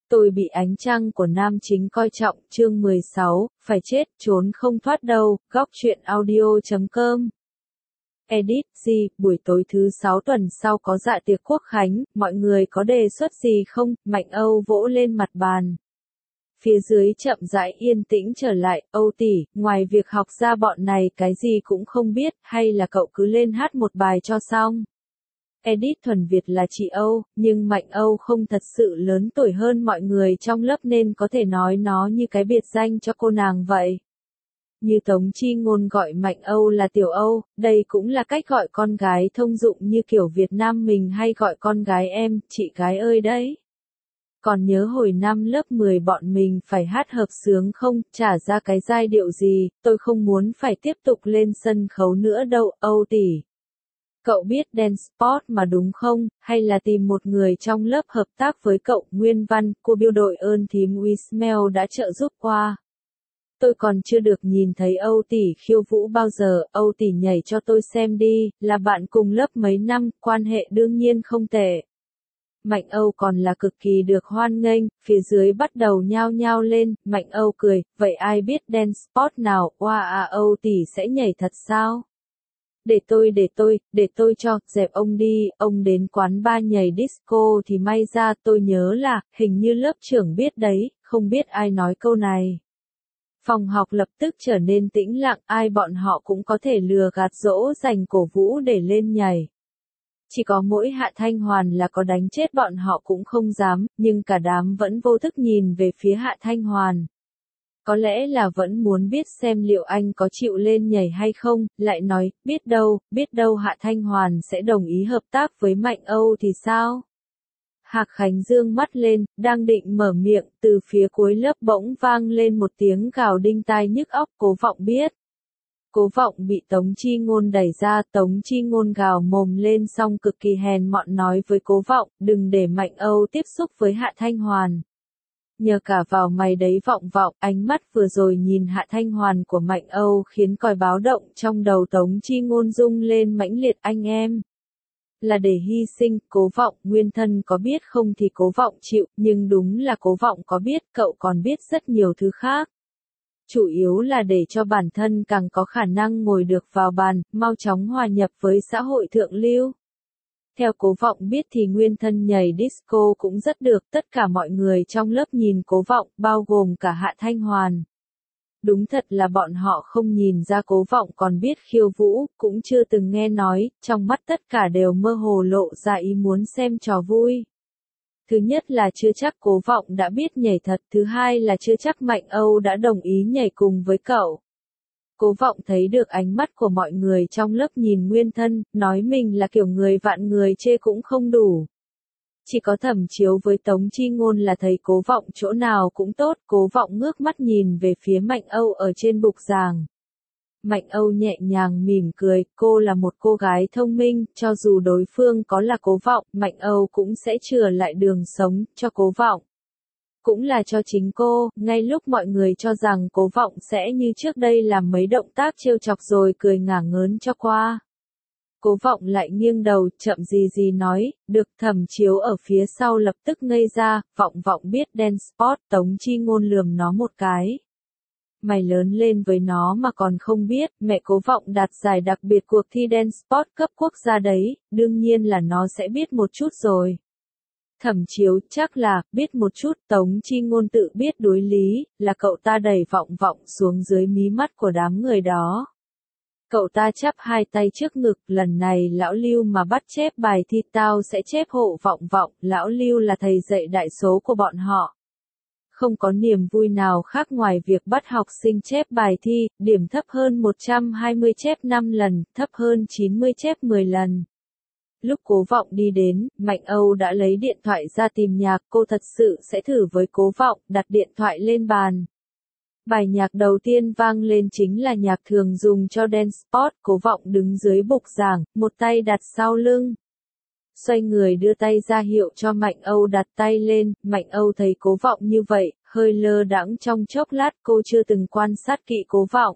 Tôi bị ánh trăng của nam chính coi trọng, chương 16, phải chết, trốn không thoát đâu, góc truyện audio.com. Edit, buổi tối thứ 6 tuần sau có dạ tiệc quốc khánh, mọi người có đề xuất gì không? Mạnh Âu vỗ lên mặt bàn. Phía dưới chậm rãi yên tĩnh trở lại, Âu tỷ, ngoài việc học ra bọn này cái gì cũng không biết, hay là cậu cứ lên hát một bài cho xong. Edit thuần Việt là chị Âu, nhưng Mạnh Âu không thật sự lớn tuổi hơn mọi người trong lớp nên có thể nói nó như cái biệt danh cho cô nàng vậy. Như Tống Chi Ngôn gọi Mạnh Âu là Tiểu Âu, đây cũng là cách gọi con gái thông dụng như kiểu Việt Nam mình hay gọi con gái em, chị gái ơi đấy. Còn nhớ hồi năm lớp 10 bọn mình phải hát hợp xướng không, trả ra cái giai điệu gì, tôi không muốn phải tiếp tục lên sân khấu nữa đâu, Âu tỷ. Cậu biết dance sport mà đúng không, hay là tìm một người trong lớp hợp tác với cậu, Nguyên Văn, cô biêu đội ơn thím Wismail đã trợ giúp qua. Tôi còn chưa được nhìn thấy Âu tỷ khiêu vũ bao giờ, Âu tỷ nhảy cho tôi xem đi, là bạn cùng lớp mấy năm, quan hệ đương nhiên không tệ. Mạnh Âu còn là cực kỳ được hoan nghênh, phía dưới bắt đầu nhao nhao lên, Mạnh Âu cười, vậy ai biết dance sport nào, Âu tỷ sẽ nhảy thật sao? Để tôi cho, dẹp ông đi, ông đến quán bar nhảy disco thì may ra tôi nhớ là, hình như lớp trưởng biết đấy, không biết ai nói câu này. Phòng học lập tức trở nên tĩnh lặng, ai bọn họ cũng có thể lừa gạt dỗ dành cổ vũ để lên nhảy. Chỉ có mỗi Hạ Thanh Hoàn là có đánh chết bọn họ cũng không dám, nhưng cả đám vẫn vô thức nhìn về phía Hạ Thanh Hoàn. Có lẽ là vẫn muốn biết xem liệu anh có chịu lên nhảy hay không, lại nói, biết đâu Hạ Thanh Hoàn sẽ đồng ý hợp tác với Mạnh Âu thì sao? Hạc Khánh dương mắt lên, đang định mở miệng, từ phía cuối lớp bỗng vang lên một tiếng gào đinh tai nhức óc, Cố Vọng biết. Cố Vọng bị Tống Chi Ngôn đẩy ra, Tống Chi Ngôn gào mồm lên xong cực kỳ hèn mọn nói với Cố Vọng, đừng để Mạnh Âu tiếp xúc với Hạ Thanh Hoàn. Nhờ cả vào mày đấy Vọng, ánh mắt vừa rồi nhìn Hạ Thanh Hoàn của Mạnh Âu khiến còi báo động trong đầu Tống Chi Ngôn rung lên mãnh liệt, anh em. Là để hy sinh, Cố Vọng, nguyên thân có biết không thì Cố Vọng chịu, nhưng đúng là Cố Vọng có biết, cậu còn biết rất nhiều thứ khác. Chủ yếu là để cho bản thân càng có khả năng ngồi được vào bàn, mau chóng hòa nhập với xã hội thượng lưu. Theo Cố Vọng biết thì nguyên thân nhảy disco cũng rất được, tất cả mọi người trong lớp nhìn Cố Vọng, bao gồm cả Hạ Thanh Hoàn. Đúng thật là bọn họ không nhìn ra Cố Vọng còn biết khiêu vũ, cũng chưa từng nghe nói, trong mắt tất cả đều mơ hồ lộ ra ý muốn xem trò vui. Thứ nhất là chưa chắc Cố Vọng đã biết nhảy thật, thứ hai là chưa chắc Mạnh Âu đã đồng ý nhảy cùng với cậu. Cố Vọng thấy được ánh mắt của mọi người trong lớp nhìn nguyên thân, nói mình là kiểu người vạn người chê cũng không đủ. Chỉ có Thẩm Chiếu với Tống Chi Ngôn là thấy Cố Vọng chỗ nào cũng tốt, Cố Vọng ngước mắt nhìn về phía Mạnh Âu ở trên bục giảng. Mạnh Âu nhẹ nhàng mỉm cười, cô là một cô gái thông minh, cho dù đối phương có là Cố Vọng, Mạnh Âu cũng sẽ chừa lại đường sống cho Cố Vọng. Cũng là cho chính cô, ngay lúc mọi người cho rằng Cố Vọng sẽ như trước đây làm mấy động tác trêu chọc rồi cười ngả ngớn cho qua. Cố Vọng lại nghiêng đầu, chậm gì nói, được. Thẩm Chiếu ở phía sau lập tức ngây ra, Vọng biết dance sport, Tống Chi Ngôn lườm nó một cái. Mày lớn lên với nó mà còn không biết, mẹ Cố Vọng đạt giải đặc biệt cuộc thi dance sport cấp quốc gia đấy, đương nhiên là nó sẽ biết một chút rồi. Thẩm Chiếu, chắc là, biết một chút, Tống Chi Ngôn tự biết đối lý, là cậu ta đẩy Vọng xuống dưới mí mắt của đám người đó. Cậu ta chắp hai tay trước ngực, lần này lão Lưu mà bắt chép bài thi tao sẽ chép hộ Vọng, lão Lưu là thầy dạy đại số của bọn họ. Không có niềm vui nào khác ngoài việc bắt học sinh chép bài thi, điểm thấp hơn 120 chép 5 lần, thấp hơn 90 chép 10 lần. Lúc Cố Vọng đi đến, Mạnh Âu đã lấy điện thoại ra tìm nhạc, cô thật sự sẽ thử với Cố Vọng, đặt điện thoại lên bàn. Bài nhạc đầu tiên vang lên chính là nhạc thường dùng cho dance sport, Cố Vọng đứng dưới bục giảng, một tay đặt sau lưng. Xoay người đưa tay ra hiệu cho Mạnh Âu đặt tay lên, Mạnh Âu thấy Cố Vọng như vậy, hơi lơ đãng trong chốc lát, cô chưa từng quan sát kỹ Cố Vọng.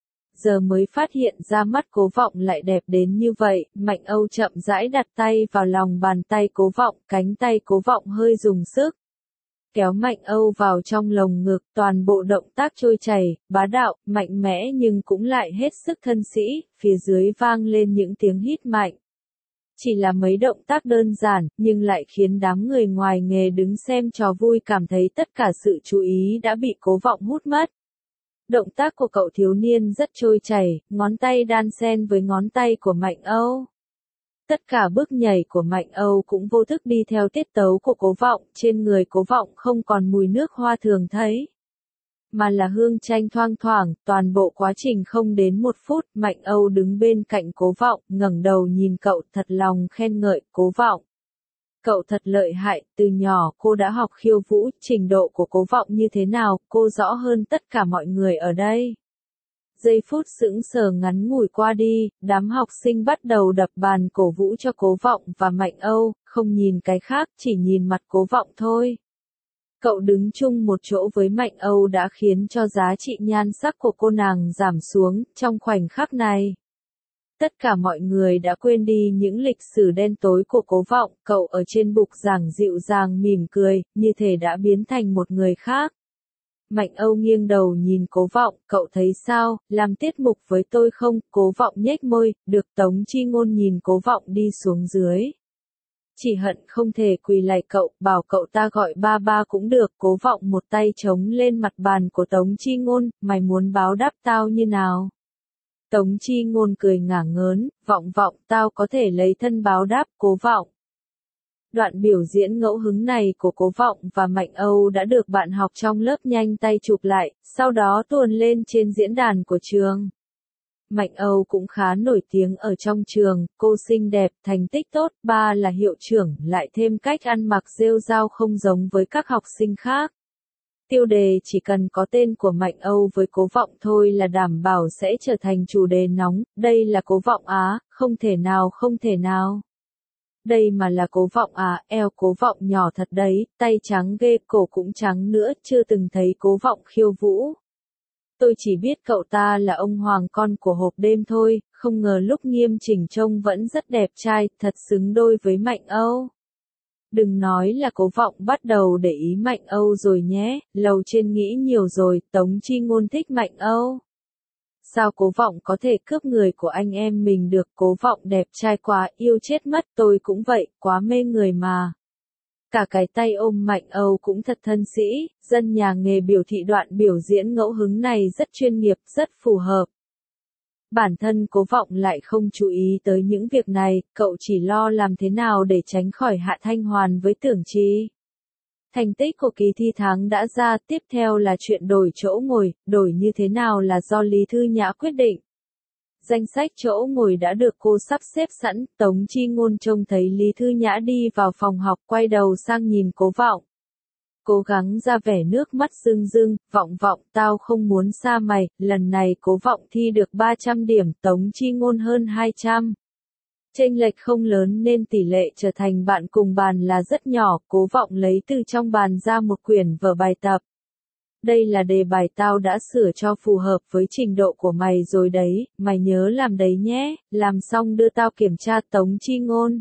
Giờ mới phát hiện ra mắt Cố Vọng lại đẹp đến như vậy, Mạnh Âu chậm rãi đặt tay vào lòng bàn tay Cố Vọng, cánh tay Cố Vọng hơi dùng sức. kéo Mạnh Âu vào trong lồng ngực, toàn bộ động tác trôi chảy, bá đạo, mạnh mẽ nhưng cũng lại hết sức thân sĩ, phía dưới vang lên những tiếng hít mạnh. Chỉ là mấy động tác đơn giản, nhưng lại khiến đám người ngoài nghề đứng xem trò vui cảm thấy tất cả sự chú ý đã bị Cố Vọng hút mất. Động tác của cậu thiếu niên rất trôi chảy, ngón tay đan xen với ngón tay của Mạnh Âu. Tất cả bước nhảy của Mạnh Âu cũng vô thức đi theo tiết tấu của Cố Vọng, trên người Cố Vọng không còn mùi nước hoa thường thấy, mà là hương chanh thoang thoảng, toàn bộ quá trình không đến 1 phút, Mạnh Âu đứng bên cạnh Cố Vọng, ngẩng đầu nhìn cậu thật lòng khen ngợi, Cố Vọng. Cậu thật lợi hại, từ nhỏ cô đã học khiêu vũ, trình độ của Cố Vọng như thế nào, cô rõ hơn tất cả mọi người ở đây. Giây phút sững sờ ngắn ngủi qua đi, đám học sinh bắt đầu đập bàn cổ vũ cho Cố Vọng và Mạnh Âu, không nhìn cái khác, chỉ nhìn mặt Cố Vọng thôi. Cậu đứng chung một chỗ với Mạnh Âu đã khiến cho giá trị nhan sắc của cô nàng giảm xuống, trong khoảnh khắc này. Tất cả mọi người đã quên đi những lịch sử đen tối của Cố Vọng, cậu ở trên bục giảng dịu dàng mỉm cười, như thể đã biến thành một người khác. Mạnh Âu nghiêng đầu nhìn Cố Vọng, cậu thấy sao, làm tiết mục với tôi không? Cố Vọng nhếch môi, được. Tống Chi Ngôn nhìn Cố Vọng đi xuống dưới. Chỉ hận không thể quỳ lạy cậu, bảo cậu ta gọi ba ba cũng được. Cố Vọng một tay chống lên mặt bàn của Tống Chi Ngôn, mày muốn báo đáp tao như nào? Tống Chi Ngôn cười ngả ngớn, Vọng Vọng, tao có thể lấy thân báo đáp. Cố Vọng. Đoạn biểu diễn ngẫu hứng này của Cố Vọng và Mạnh Âu đã được bạn học trong lớp nhanh tay chụp lại, sau đó tuồn lên trên diễn đàn của trường. Mạnh Âu cũng khá nổi tiếng ở trong trường, cô xinh đẹp, thành tích tốt, ba là hiệu trưởng, lại thêm cách ăn mặc rêu rao không giống với các học sinh khác. Tiêu đề chỉ cần có tên của Mạnh Âu với Cố Vọng thôi là đảm bảo sẽ trở thành chủ đề nóng, đây là Cố Vọng á, không thể nào không thể nào. Đây mà là Cố Vọng à, eo Cố Vọng nhỏ thật đấy, tay trắng ghê, cổ cũng trắng nữa, chưa từng thấy Cố Vọng khiêu vũ. Tôi chỉ biết cậu ta là ông hoàng con của hộp đêm thôi, không ngờ lúc nghiêm chỉnh trông vẫn rất đẹp trai, thật xứng đôi với Mạnh Âu. Đừng nói là Cố Vọng bắt đầu để ý Mạnh Âu rồi nhé, lầu trên nghĩ nhiều rồi, Tống Chi Ngôn thích Mạnh Âu. Sao Cố Vọng có thể cướp người của anh em mình được, Cố Vọng đẹp trai quá, yêu chết mất, tôi cũng vậy, quá mê người mà. Cả cái tay ôm Mạnh Âu cũng thật thân sĩ, dân nhà nghề biểu thị đoạn biểu diễn ngẫu hứng này rất chuyên nghiệp, rất phù hợp. Bản thân Cố Vọng lại không chú ý tới những việc này, cậu chỉ lo làm thế nào để tránh khỏi Hạ Thanh Hoàn với Tưởng Chi. Thành tích của kỳ thi tháng đã ra, tiếp theo là chuyện đổi chỗ ngồi, đổi như thế nào là do Lý Thư Nhã quyết định. Danh sách chỗ ngồi đã được cô sắp xếp sẵn, Tống Chi Ngôn trông thấy Lý Thư Nhã đi vào phòng học, quay đầu sang nhìn Cố Vọng. Cố gắng ra vẻ nước mắt rưng rưng, Vọng Vọng, tao không muốn xa mày, lần này Cố Vọng thi được 300 điểm, Tống Chi Ngôn hơn 200. Chênh lệch không lớn nên tỷ lệ trở thành bạn cùng bàn là rất nhỏ, Cố Vọng lấy từ trong bàn ra một quyển vở bài tập. Đây là đề bài tao đã sửa cho phù hợp với trình độ của mày rồi đấy, mày nhớ làm đấy nhé, làm xong đưa tao kiểm tra. Tống Chi Ngôn.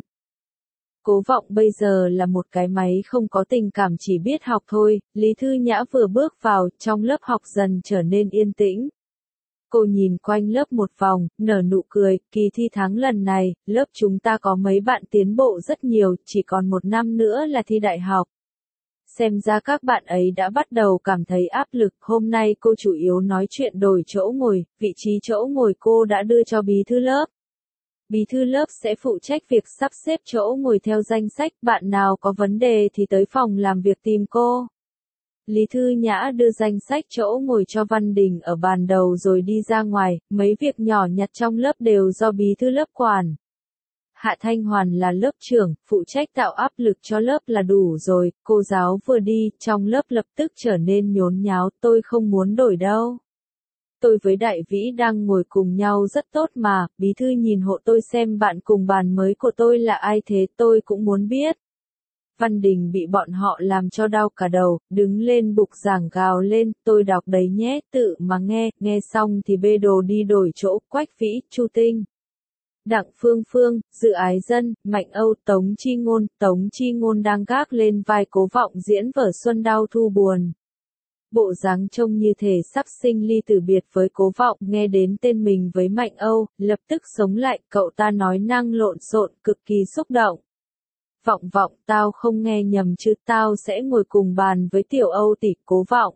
Cố Vọng bây giờ là một cái máy không có tình cảm, chỉ biết học thôi. Lý Thư Nhã vừa bước vào, trong lớp học dần trở nên yên tĩnh. Cô nhìn quanh lớp một vòng, nở nụ cười, kỳ thi tháng lần này, lớp chúng ta có mấy bạn tiến bộ rất nhiều, chỉ còn 1 năm nữa là thi đại học. Xem ra các bạn ấy đã bắt đầu cảm thấy áp lực, hôm nay cô chủ yếu nói chuyện đổi chỗ ngồi, vị trí chỗ ngồi cô đã đưa cho bí thư lớp. Bí thư lớp sẽ phụ trách việc sắp xếp chỗ ngồi theo danh sách, bạn nào có vấn đề thì tới phòng làm việc tìm cô. Lý Thư Nhã đưa danh sách chỗ ngồi cho Văn Đình ở bàn đầu rồi đi ra ngoài, mấy việc nhỏ nhặt trong lớp đều do bí thư lớp quản. Hạ Thanh Hoàn là lớp trưởng, phụ trách tạo áp lực cho lớp là đủ rồi, cô giáo vừa đi, trong lớp lập tức trở nên nhốn nháo, tôi không muốn đổi đâu. Tôi với Đại Vĩ đang ngồi cùng nhau rất tốt mà, bí thư nhìn hộ tôi xem bạn cùng bàn mới của tôi là ai thế, tôi cũng muốn biết. Văn Đình bị bọn họ làm cho đau cả đầu, đứng lên bục giảng gào lên, tôi đọc đấy nhé, tự mà nghe xong thì bê đồ đi đổi chỗ, Quách Vĩ, Chu Tinh. Đặng Phương Phương, Dự Ái Dân, Mạnh Âu, Tống Chi Ngôn đang gác lên vai Cố Vọng diễn vở Xuân Đau Thu Buồn. Bộ dáng trông như thể sắp sinh ly tử biệt với Cố Vọng, nghe đến tên mình với Mạnh Âu, lập tức sống lại, cậu ta nói năng lộn xộn, cực kỳ xúc động. Vọng, tao không nghe nhầm chứ, tao sẽ ngồi cùng bàn với Tiểu Âu tỷ. Cố Vọng.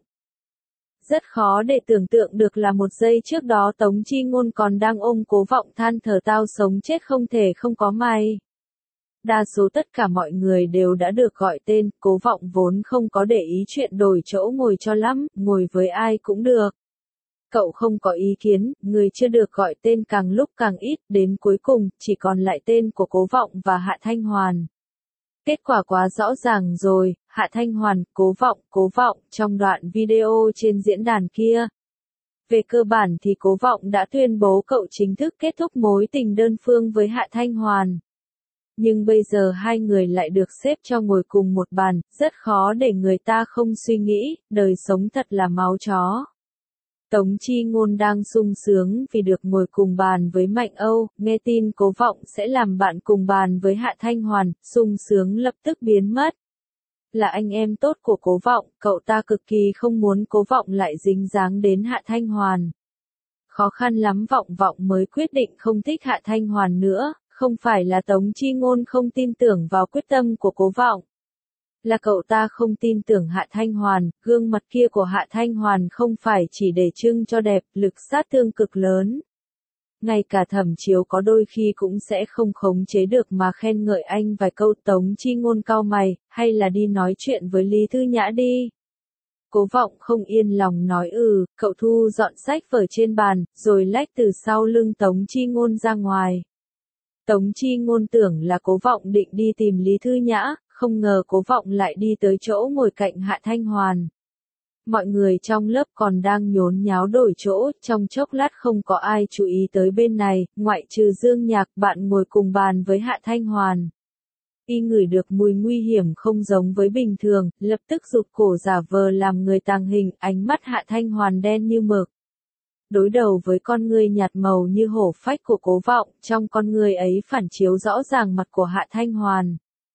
Rất khó để tưởng tượng được là một giây trước đó Tống Chi Ngôn còn đang ôm Cố Vọng than thở tao sống chết không thể không có mày. Đa số tất cả mọi người đều đã được gọi tên, Cố Vọng vốn không có để ý chuyện đổi chỗ ngồi cho lắm, ngồi với ai cũng được. Cậu không có ý kiến, người chưa được gọi tên càng lúc càng ít, đến cuối cùng, chỉ còn lại tên của Cố Vọng và Hạ Thanh Hoàn. Kết quả quá rõ ràng rồi, Hạ Thanh Hoàn, Cố Vọng, trong đoạn video trên diễn đàn kia. Về cơ bản thì Cố Vọng đã tuyên bố cậu chính thức kết thúc mối tình đơn phương với Hạ Thanh Hoàn. Nhưng bây giờ hai người lại được xếp cho ngồi cùng một bàn, rất khó để người ta không suy nghĩ, đời sống thật là máu chó. Tống Chi Ngôn đang sung sướng vì được ngồi cùng bàn với Mạnh Âu, nghe tin Cố Vọng sẽ làm bạn cùng bàn với Hạ Thanh Hoàn, sung sướng lập tức biến mất. Là anh em tốt của Cố Vọng, cậu ta cực kỳ không muốn Cố Vọng lại dính dáng đến Hạ Thanh Hoàn. Khó khăn lắm Vọng mới quyết định không thích Hạ Thanh Hoàn nữa, không phải là Tống Chi Ngôn không tin tưởng vào quyết tâm của Cố Vọng. Là cậu ta không tin tưởng Hạ Thanh Hoàn, gương mặt kia của Hạ Thanh Hoàn không phải chỉ để trưng cho đẹp, lực sát thương cực lớn. Ngay cả Thẩm Chiếu có đôi khi cũng sẽ không khống chế được mà khen ngợi anh vài câu. Tống Chi Ngôn cau mày, hay là đi nói chuyện với Lý Thư Nhã đi. Cố Vọng không yên lòng nói cậu thu dọn sách vở trên bàn, rồi lách từ sau lưng Tống Chi Ngôn ra ngoài. Tống Chi Ngôn tưởng là Cố Vọng định đi tìm Lý Thư Nhã, không ngờ Cố Vọng lại đi tới chỗ ngồi cạnh Hạ Thanh Hoàn. Mọi người trong lớp còn đang nhốn nháo đổi chỗ, trong chốc lát không có ai chú ý tới bên này, ngoại trừ Dương Nhạc, bạn ngồi cùng bàn với Hạ Thanh Hoàn. Y ngửi được mùi nguy hiểm không giống với bình thường, lập tức rụt cổ giả vờ làm người tàng hình, ánh mắt Hạ Thanh Hoàn đen như mực. Đối đầu với con người nhạt màu như hổ phách của Cố Vọng, trong con người ấy phản chiếu rõ ràng mặt của Hạ Thanh Hoàn.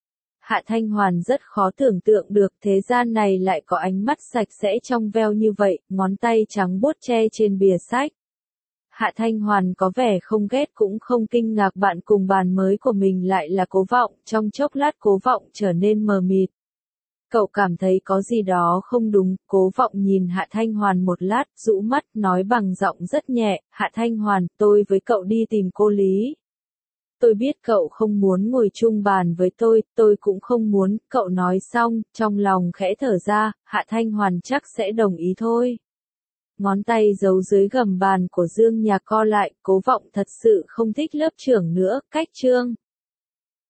Hạ Thanh Hoàn rất khó tưởng tượng được thế gian này lại có ánh mắt sạch sẽ trong veo như vậy, ngón tay trắng buốt che trên bìa sách. Hạ Thanh Hoàn có vẻ không ghét cũng không kinh ngạc bạn cùng bàn mới của mình lại là Cố Vọng, trong chốc lát Cố Vọng trở nên mờ mịt. Cậu cảm thấy có gì đó không đúng, Cố Vọng nhìn Hạ Thanh Hoàn một lát, rũ mắt, nói bằng giọng rất nhẹ, Hạ Thanh Hoàn, tôi với cậu đi tìm cô Lý. Tôi biết cậu không muốn ngồi chung bàn với tôi cũng không muốn, cậu nói xong, trong lòng khẽ thở ra, Hạ Thanh Hoàn chắc sẽ đồng ý thôi. Ngón tay giấu dưới gầm bàn của Dương Nhạc co lại, Cố Vọng thật sự không thích lớp trưởng nữa, cách chương.